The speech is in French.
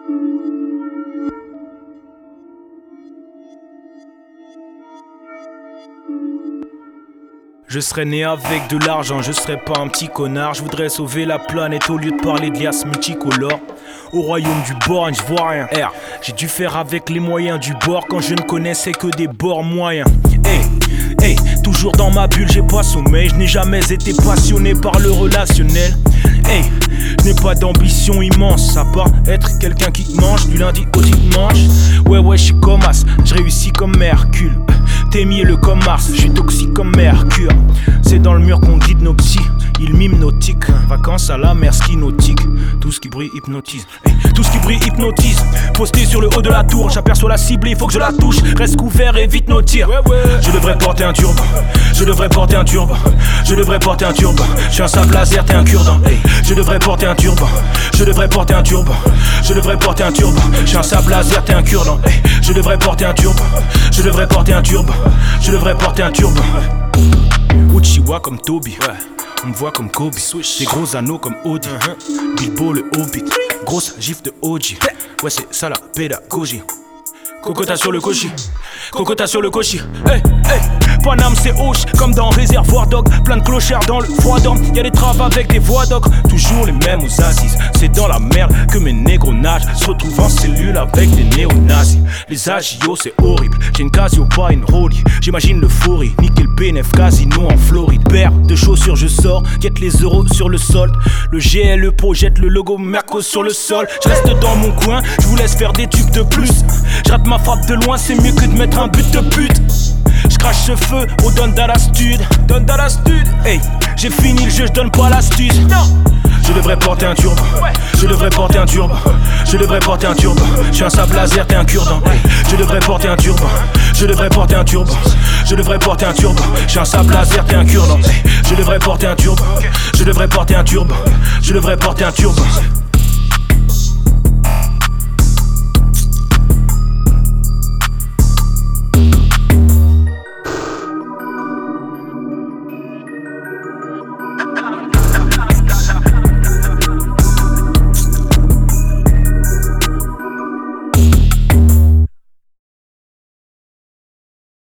Je serais né avec de l'argent, je serais pas un petit connard. Je voudrais sauver la planète au lieu de parler de liasses multicolores. Au royaume du borgne, je vois rien. R, j'ai dû faire avec les moyens du bord quand je ne connaissais que des bords moyens. Hey, toujours dans ma bulle, j'ai pas sommeil. Je n'ai jamais été passionné par le relationnel. Hey, je n'ai pas d'ambition immense, à part être quelqu'un qui mange du lundi au dimanche. Ouais, je suis comme As, je réussis comme Hercule. T'es mielleux comme Mars, je suis toxique comme Mercure. C'est dans le mur qu'on guide nos psys, ils m'hypnotiquent. Vacances à la mer, ski nautique. Tout ce qui brille hypnotise, tout ce qui brille hypnotise. Posté sur le haut de la tour, j'aperçois la cible, il faut que je la touche. Reste couvert, évite nos tirs. Je devrais porter un turban, je devrais porter un turban, je devrais porter un turban. Je suis un sable laser, t'es un cure-dent. Je devrais porter un turban, je devrais porter un turban, je devrais porter un turban. Je suis un sable laser, t'es un cure-dent. Je devrais porter un turban, je devrais porter un turban, je devrais porter un turban. Uchiwa comme Toby, on me voit comme Kobe. Des gros anneaux comme Audi, Bilbo le Hobbit. Grosse gifle de OG, ouais c'est ça la pédagogie. Cocota sur le cochi, cocota sur le cochi. Hey, Paname c'est hoche, comme dans Réservoir Dog. Plein de clochards dans le froid d'homme. Y'a des traves avec des voix d'og. Toujours les mêmes aux assises. C'est dans la merde que mes négros nagent. Se retrouvent en cellule avec des néo-nazis. Les agios c'est horrible. J'ai une Casio, pas une Rollie. J'imagine l'euphorie. Nickel bénéf, casino en Floride. Paire de chaussures, je sors. Guette les euros sur le sol. Le GLE projette le logo Mercos sur le sol. Je reste dans mon coin, je vous laisse faire des tubes de plus. Je rate ma frappe de loin, c'est mieux que de mettre un but de pute. Je crache ce feu au Don Dalastud. Hey, j'ai fini le jeu, je donne pas l'astuce. Non. Je devrais porter un turban, je devrais porter un turban, je devrais porter un turban. Je suis un sable laser, t'es un cure-dent. Je devrais porter un turban, je devrais porter un turban, je devrais porter un turban. Je suis un sable laser, t'es un cure-dent. Je devrais porter un turban, je devrais porter un turban, je devrais porter un turban.